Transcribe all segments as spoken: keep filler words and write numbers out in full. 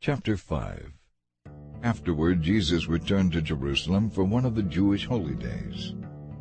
Chapter five. Afterward Jesus returned to Jerusalem for one of the Jewish holy days.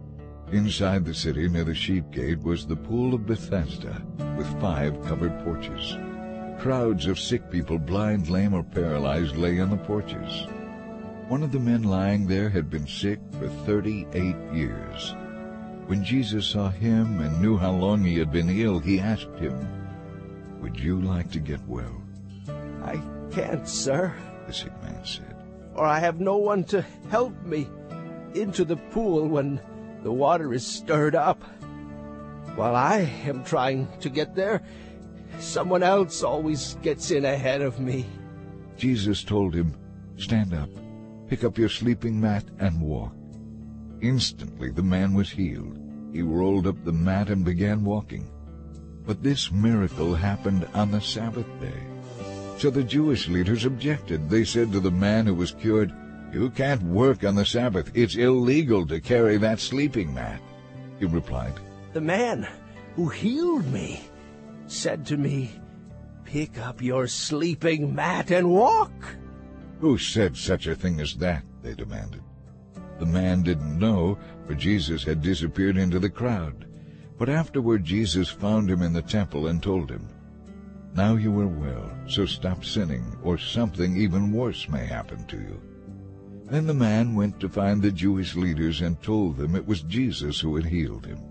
Inside the city near the sheep gate was the pool of Bethesda, with five covered porches. Crowds of sick people, blind, lame, or paralyzed, lay on the porches. One of the men lying there had been sick for thirty-eight years. When Jesus saw him and knew how long he had been ill, he asked him, "Would you like to get well?" "I can't, sir," the sick man said, "for I have no one to help me into the pool when the water is stirred up. While I am trying to get there, someone else always gets in ahead of me." Jesus told him, "Stand up, pick up your sleeping mat, and walk." Instantly the man was healed. He rolled up the mat and began walking. But this miracle happened on the Sabbath day. So the Jewish leaders objected. They said to the man who was cured, "You can't work on the Sabbath. It's illegal to carry that sleeping mat." He replied, "The man who healed me said to me, 'Pick up your sleeping mat and walk.'" "Who said such a thing as that?" they demanded. The man didn't know, for Jesus had disappeared into the crowd. But afterward Jesus found him in the temple and told him, "Now you are well, so stop sinning, or something even worse may happen to you." Then the man went to find the Jewish leaders and told them it was Jesus who had healed him.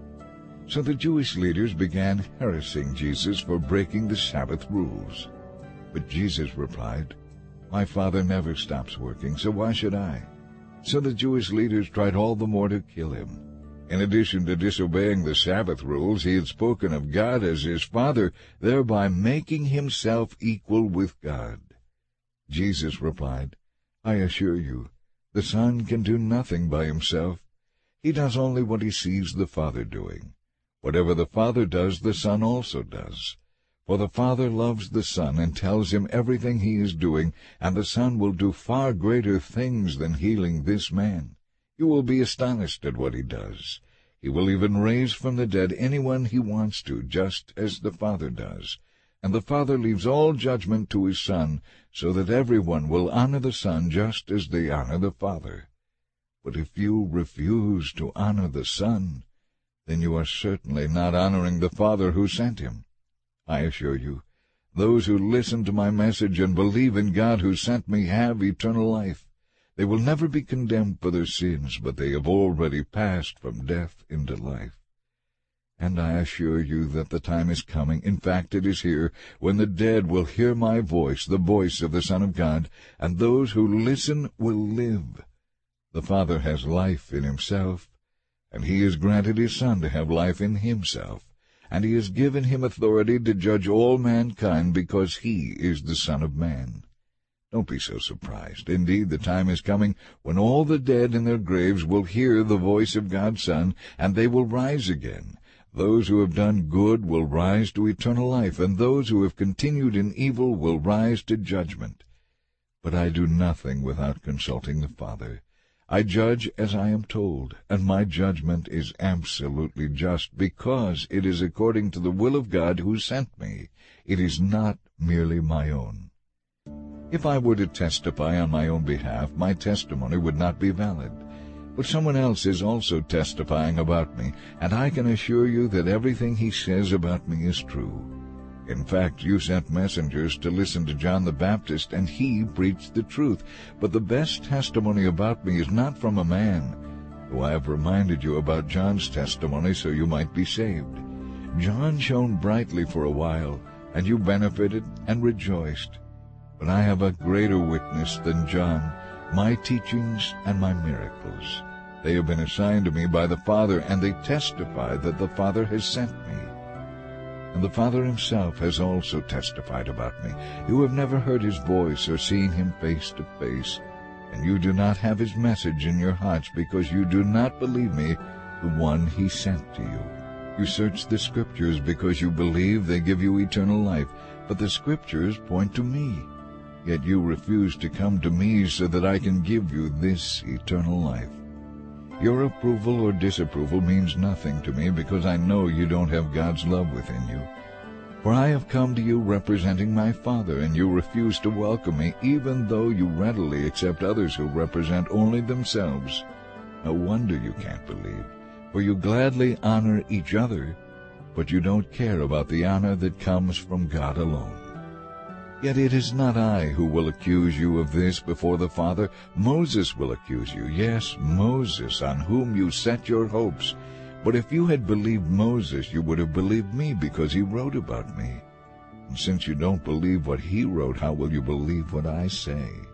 So the Jewish leaders began harassing Jesus for breaking the Sabbath rules. But Jesus replied, "My Father never stops working, so why should I?" So the Jewish leaders tried all the more to kill him. In addition to disobeying the Sabbath rules, he had spoken of God as his Father, thereby making himself equal with God. Jesus replied, "I assure you, the Son can do nothing by himself. He does only what he sees the Father doing. Whatever the Father does, the Son also does. For the Father loves the Son and tells him everything he is doing, and the Son will do far greater things than healing this man. You will be astonished at what he does. He will even raise from the dead anyone he wants to, just as the Father does. And the Father leaves all judgment to his Son, so that everyone will honor the Son just as they honor the Father. But if you refuse to honor the Son, then you are certainly not honoring the Father who sent him. I assure you, those who listen to my message and believe in God who sent me have eternal life. They will never be condemned for their sins, but they have already passed from death into life. And I assure you that the time is coming, in fact it is here, when the dead will hear my voice, the voice of the Son of God, and those who listen will live. The Father has life in himself, and he has granted his Son to have life in himself. And he has given him authority to judge all mankind, because he is the Son of Man. Don't be so surprised. Indeed, the time is coming when all the dead in their graves will hear the voice of God's Son, and they will rise again. Those who have done good will rise to eternal life, and those who have continued in evil will rise to judgment. But I do nothing without consulting the Father. I judge as I am told, and my judgment is absolutely just, because it is according to the will of God who sent me. It is not merely my own. If I were to testify on my own behalf, my testimony would not be valid. But someone else is also testifying about me, and I can assure you that everything he says about me is true. In fact, you sent messengers to listen to John the Baptist, and he preached the truth. But the best testimony about me is not from a man, though I have reminded you about John's testimony so you might be saved. John shone brightly for a while, and you benefited and rejoiced. But I have a greater witness than John, my teachings and my miracles. They have been assigned to me by the Father, and they testify that the Father has sent me. And the Father himself has also testified about me. You have never heard his voice or seen him face to face, and you do not have his message in your hearts, because you do not believe me, the one he sent to you. You search the Scriptures because you believe they give you eternal life, but the Scriptures point to me. Yet you refuse to come to me so that I can give you this eternal life. Your approval or disapproval means nothing to me, because I know you don't have God's love within you. For I have come to you representing my Father, and you refuse to welcome me, even though you readily accept others who represent only themselves. No wonder you can't believe, for you gladly honor each other, but you don't care about the honor that comes from God alone. Yet it is not I who will accuse you of this before the Father. Moses will accuse you, yes, Moses, on whom you set your hopes. But if you had believed Moses, you would have believed me, because he wrote about me. And since you don't believe what he wrote, how will you believe what I say?